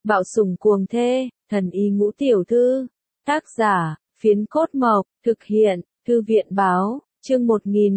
Bạo sủng cuồng thê, thần y ngũ tiểu thư. Tác giả, Phiến Cốt Mộc, thực hiện, Thư viện báo, chương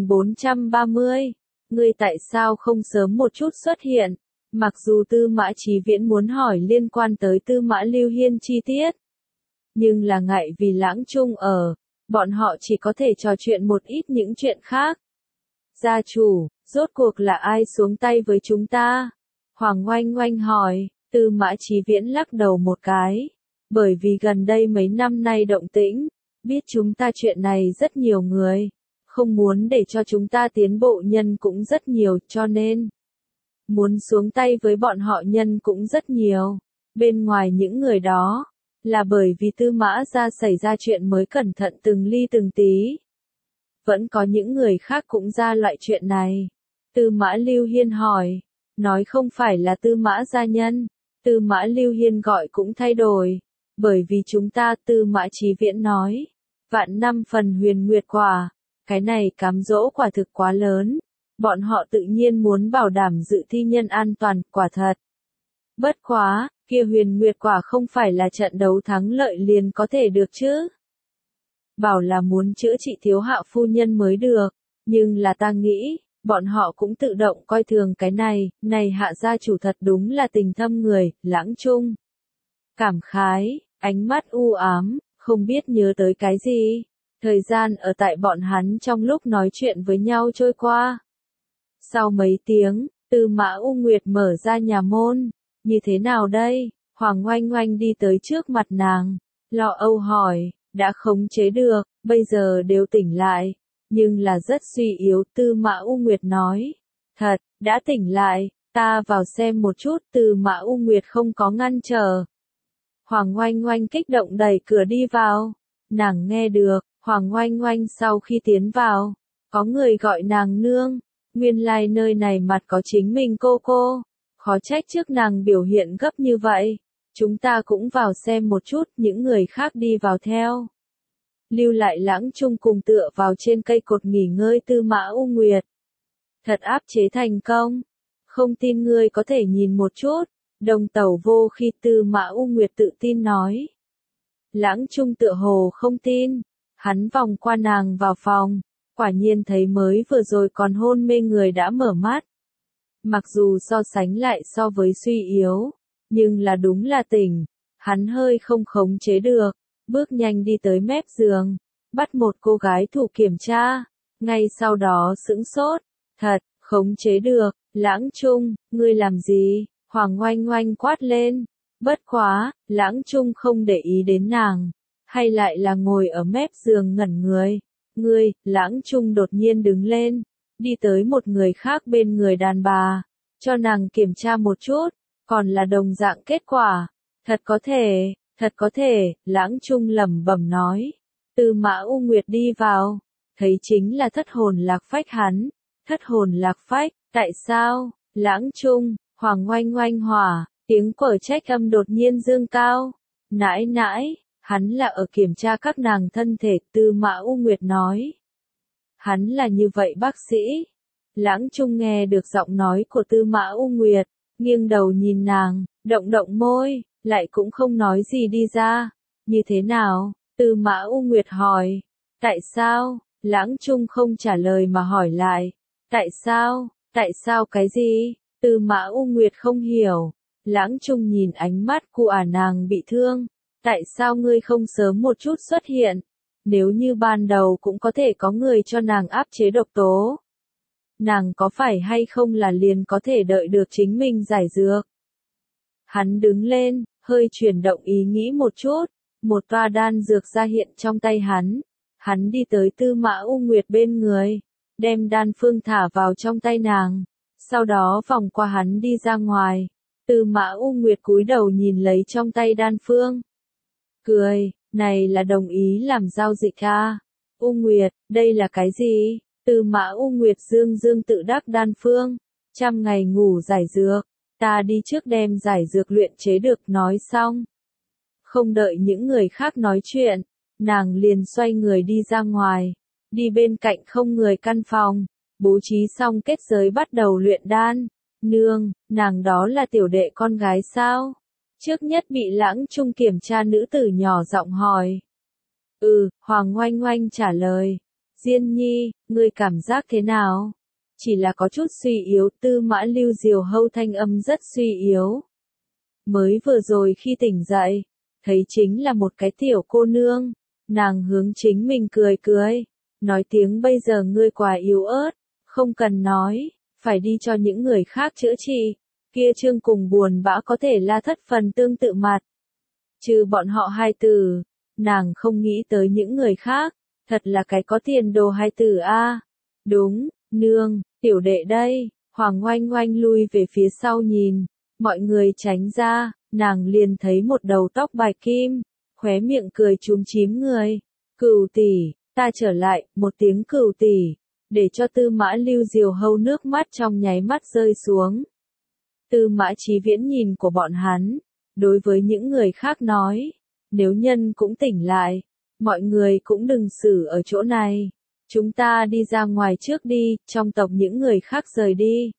1430. Ngươi tại sao không sớm một chút xuất hiện? Mặc dù Tư Mã Chí Viễn muốn hỏi liên quan tới Tư Mã Lưu Hiên chi tiết, nhưng là ngại vì Lãng Trung ở, bọn họ chỉ có thể trò chuyện một ít những chuyện khác. Gia chủ, rốt cuộc là ai xuống tay với chúng ta? Hoàng Oanh Oanh hỏi. Tư Mã Chí Viễn lắc đầu một cái, bởi vì gần đây mấy năm nay động tĩnh, biết chúng ta chuyện này rất nhiều người, không muốn để cho chúng ta tiến bộ nhân cũng rất nhiều, cho nên muốn xuống tay với bọn họ nhân cũng rất nhiều. Bên ngoài những người đó, là bởi vì Tư Mã gia xảy ra chuyện mới cẩn thận từng ly từng tí. Vẫn có những người khác cũng ra loại chuyện này. Tư Mã Lưu Hiên hỏi, nói không phải là Tư Mã gia nhân. Tư Mã Lưu Hiên gọi cũng thay đổi, bởi vì chúng ta, Tư Mã Chí Viễn nói, vạn năm phần huyền nguyệt quả, cái này cám dỗ quả thực quá lớn, bọn họ tự nhiên muốn bảo đảm dự thi nhân an toàn, quả thật. Bất quá, kia huyền nguyệt quả không phải là trận đấu thắng lợi liền có thể được chứ. Bảo là muốn chữa trị Thiếu Hạo phu nhân mới được, nhưng là ta nghĩ, bọn họ cũng tự động coi thường cái này, này Hạ gia chủ thật đúng là tình thâm người, Lãng Trung. Cảm khái, ánh mắt u ám, không biết nhớ tới cái gì. Thời gian ở tại bọn hắn trong lúc nói chuyện với nhau trôi qua. Sau mấy tiếng, Tư Mã U Nguyệt mở ra nhà môn. Như thế nào đây? Hoàng Oanh Oanh đi tới trước mặt nàng, lo âu hỏi, đã khống chế được, bây giờ đều tỉnh lại. Nhưng là rất suy yếu, Tư Mã U Nguyệt nói. Thật, đã tỉnh lại, ta vào xem một chút. Tư Mã U Nguyệt không có ngăn trở. Hoàng Oanh Oanh kích động đẩy cửa đi vào. Nàng nghe được, Hoàng Oanh Oanh sau khi tiến vào, có người gọi nàng nương. Nguyên lai nơi này mặt có chính mình cô. Khó trách trước nàng biểu hiện gấp như vậy. Chúng ta cũng vào xem một chút, những người khác đi vào theo. Lưu lại Lãng Trung cùng tựa vào trên cây cột nghỉ ngơi Tư Mã U Nguyệt. Thật áp chế thành công. Không tin ngươi có thể nhìn một chút. Đồng tẩu vô khi Tư Mã U Nguyệt tự tin nói. Lãng Trung tựa hồ không tin. Hắn vòng qua nàng vào phòng. Quả nhiên thấy mới vừa rồi còn hôn mê người đã mở mắt. Mặc dù so sánh lại so với suy yếu. Nhưng là đúng là tỉnh. Hắn hơi không khống chế được. Bước nhanh đi tới mép giường, bắt một cô gái thủ kiểm tra, ngay sau đó sững sốt, thật, khống chế được, Lãng Trung, ngươi làm gì? Hoàng Oanh Oanh quát lên, bất quá, Lãng Trung không để ý đến nàng, hay lại là ngồi ở mép giường ngẩn người, ngươi, Lãng Trung đột nhiên đứng lên, đi tới một người khác bên người đàn bà, cho nàng kiểm tra một chút, còn là đồng dạng kết quả, thật có thể, Lãng Trung lẩm bẩm nói. Tư Mã U Nguyệt đi vào, thấy chính là thất hồn lạc phách hắn. Thất hồn lạc phách, tại sao? Lãng Trung, Hoàng Oanh Oanh hỏa, tiếng quở trách âm đột nhiên dương cao. Nãi nãi, hắn là ở kiểm tra các nàng thân thể, Tư Mã U Nguyệt nói. Hắn là như vậy bác sĩ. Lãng Trung nghe được giọng nói của Tư Mã U Nguyệt, nghiêng đầu nhìn nàng, động môi. Lại cũng không nói gì đi ra. Như thế nào? Tư Mã U Nguyệt hỏi. Tại sao? Lãng Trung không trả lời mà hỏi lại. Tại sao? Tại sao cái gì? Tư Mã U Nguyệt không hiểu. Lãng Trung nhìn ánh mắt của nàng bị thương. Tại sao ngươi không sớm một chút xuất hiện? Nếu như ban đầu cũng có thể có người cho nàng áp chế độc tố. Nàng có phải hay không là liền có thể đợi được chính mình giải dược? Hắn đứng lên, hơi chuyển động ý nghĩ một chút, một toa đan dược ra hiện trong tay hắn. Hắn đi tới Tư Mã U Nguyệt bên người, đem đan phương thả vào trong tay nàng, sau đó vòng qua hắn đi ra ngoài. Tư Mã U Nguyệt cúi đầu nhìn lấy trong tay đan phương. Cười, này là đồng ý làm giao dịch à? U Nguyệt, đây là cái gì? Tư Mã U Nguyệt dương tự đắc đan phương, 100 ngày ngủ giải dược. Ta đi trước đem giải dược luyện chế được nói xong. Không đợi những người khác nói chuyện, nàng liền xoay người đi ra ngoài, đi bên cạnh không người căn phòng, bố trí xong kết giới bắt đầu luyện đan. Nương, nàng đó là tiểu đệ con gái sao? Trước nhất bị Lãng Trung kiểm tra nữ tử nhỏ giọng hỏi. Hoàng Oanh Oanh trả lời. Diên nhi, ngươi cảm giác thế nào? Chỉ là có chút suy yếu. Tư Mã Lưu Diều Hâu thanh âm rất suy yếu. Mới vừa rồi khi tỉnh dậy, thấy chính là một cái tiểu cô nương. Nàng hướng chính mình cười cười. Nói tiếng bây giờ ngươi quá yếu ớt. Không cần nói, phải đi cho những người khác chữa trị. Kia Trương cùng buồn bã có thể là thất phần tương tự mặt. Trừ bọn họ hai tử, nàng không nghĩ tới những người khác. Thật là cái có tiền đồ hai tử a. Đúng, nương, tiểu đệ đây. Hoàng Oanh Oanh lui về phía sau nhìn. Mọi người tránh ra, nàng liền thấy một đầu tóc bạch kim. Khóe miệng cười chúm chím người. Cửu tỷ, ta trở lại. Một tiếng cửu tỷ. Để cho Tư Mã Lưu Diều Hâu nước mắt trong nháy mắt rơi xuống. Tư Mã Chí Viễn nhìn của bọn hắn. Đối với những người khác nói. Nếu nhân cũng tỉnh lại. Mọi người cũng đừng xử ở chỗ này. Chúng ta đi ra ngoài trước đi. Trong tộc những người khác rời đi.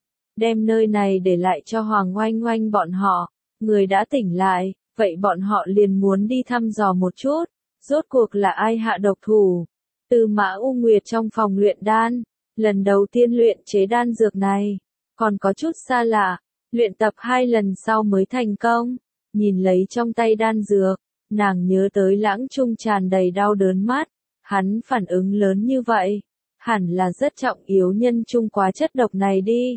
Đem nơi này để lại cho Hoàng Oanh Oanh bọn họ. Người đã tỉnh lại. Vậy bọn họ liền muốn đi thăm dò một chút. Rốt cuộc là ai hạ độc thủ. Tư Mã U Nguyệt trong phòng luyện đan. Lần đầu tiên luyện chế đan dược này. Còn có chút xa lạ. Luyện tập 2 lần sau mới thành công. Nhìn lấy trong tay đan dược. Nàng nhớ tới Lãng Trung tràn đầy đau đớn mắt. Hắn phản ứng lớn như vậy. Hẳn là rất trọng yếu nhân chung quá chất độc này đi.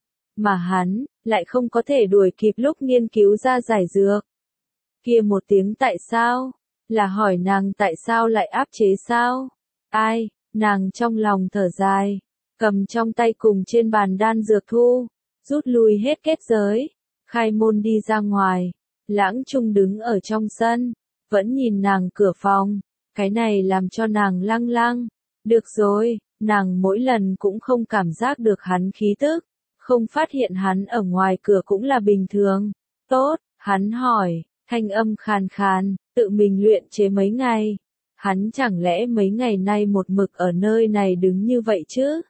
Mà hắn, lại không có thể đuổi kịp lúc nghiên cứu ra giải dược. Kia một tiếng tại sao? Là hỏi nàng tại sao lại áp chế sao? Ai? Nàng trong lòng thở dài. Cầm trong tay cùng trên bàn đan dược thu. Rút lui hết kết giới. Khai môn đi ra ngoài. Lãng Trung đứng ở trong sân. Vẫn nhìn nàng cửa phòng. Cái này làm cho nàng lăng lăng. Được rồi, nàng mỗi lần cũng không cảm giác được hắn khí tức. Không phát hiện hắn ở ngoài cửa cũng là bình thường. Tốt, hắn hỏi, thanh âm khàn khàn, tự mình luyện chế mấy ngày. Hắn chẳng lẽ mấy ngày nay một mực ở nơi này đứng như vậy chứ?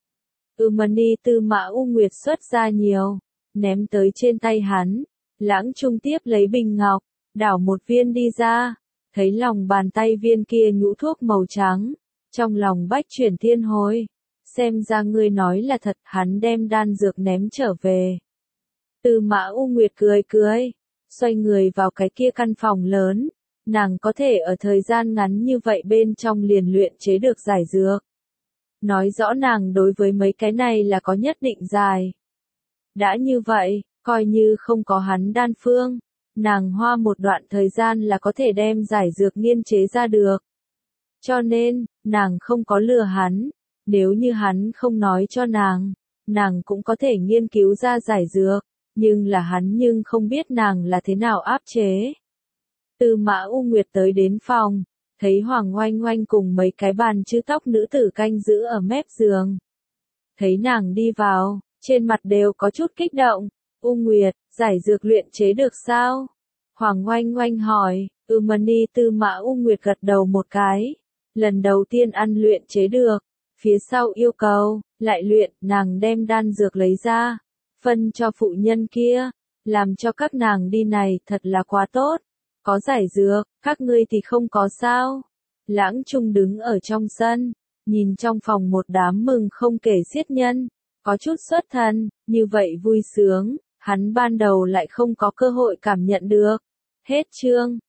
Mani Tư Mã U Nguyệt xuất ra nhiều, ném tới trên tay hắn. Lãng Trung tiếp lấy bình ngọc, đảo một viên đi ra. Thấy lòng bàn tay viên kia nhũ thuốc màu trắng. Trong lòng bách chuyển thiên hồi. Xem ra ngươi nói là thật, hắn đem đan dược ném trở về. Tư Mã U Nguyệt cười cười. Xoay người vào cái kia căn phòng lớn. Nàng có thể ở thời gian ngắn như vậy bên trong liền luyện chế được giải dược. Nói rõ nàng đối với mấy cái này là có nhất định dài. Đã như vậy, coi như không có hắn đan phương. Nàng hoa một đoạn thời gian là có thể đem giải dược nghiên chế ra được. Cho nên, nàng không có lừa hắn. Nếu như hắn không nói cho nàng cũng có thể nghiên cứu ra giải dược. Nhưng là hắn nhưng không biết nàng là thế nào áp chế. Tư Mã U Nguyệt tới đến phòng. Thấy Hoàng Oanh Oanh cùng mấy cái bàn chữ tóc nữ tử canh giữ ở mép giường. Thấy nàng đi vào, trên mặt đều có chút kích động. U Nguyệt, giải dược luyện chế được sao? Hoàng Oanh Oanh hỏi. Mani Tư Mã U Nguyệt gật đầu một cái. Lần đầu tiên ăn luyện chế được. Phía sau yêu cầu, lại luyện, nàng đem đan dược lấy ra. Phân cho phụ nhân kia. Làm cho các nàng đi này thật là quá tốt. Có giải dược, các ngươi thì không có sao. Lãng Trung đứng ở trong sân. Nhìn trong phòng một đám mừng không kể xiết nhân. Có chút xuất thân, như vậy vui sướng. Hắn ban đầu lại không có cơ hội cảm nhận được. Hết chương.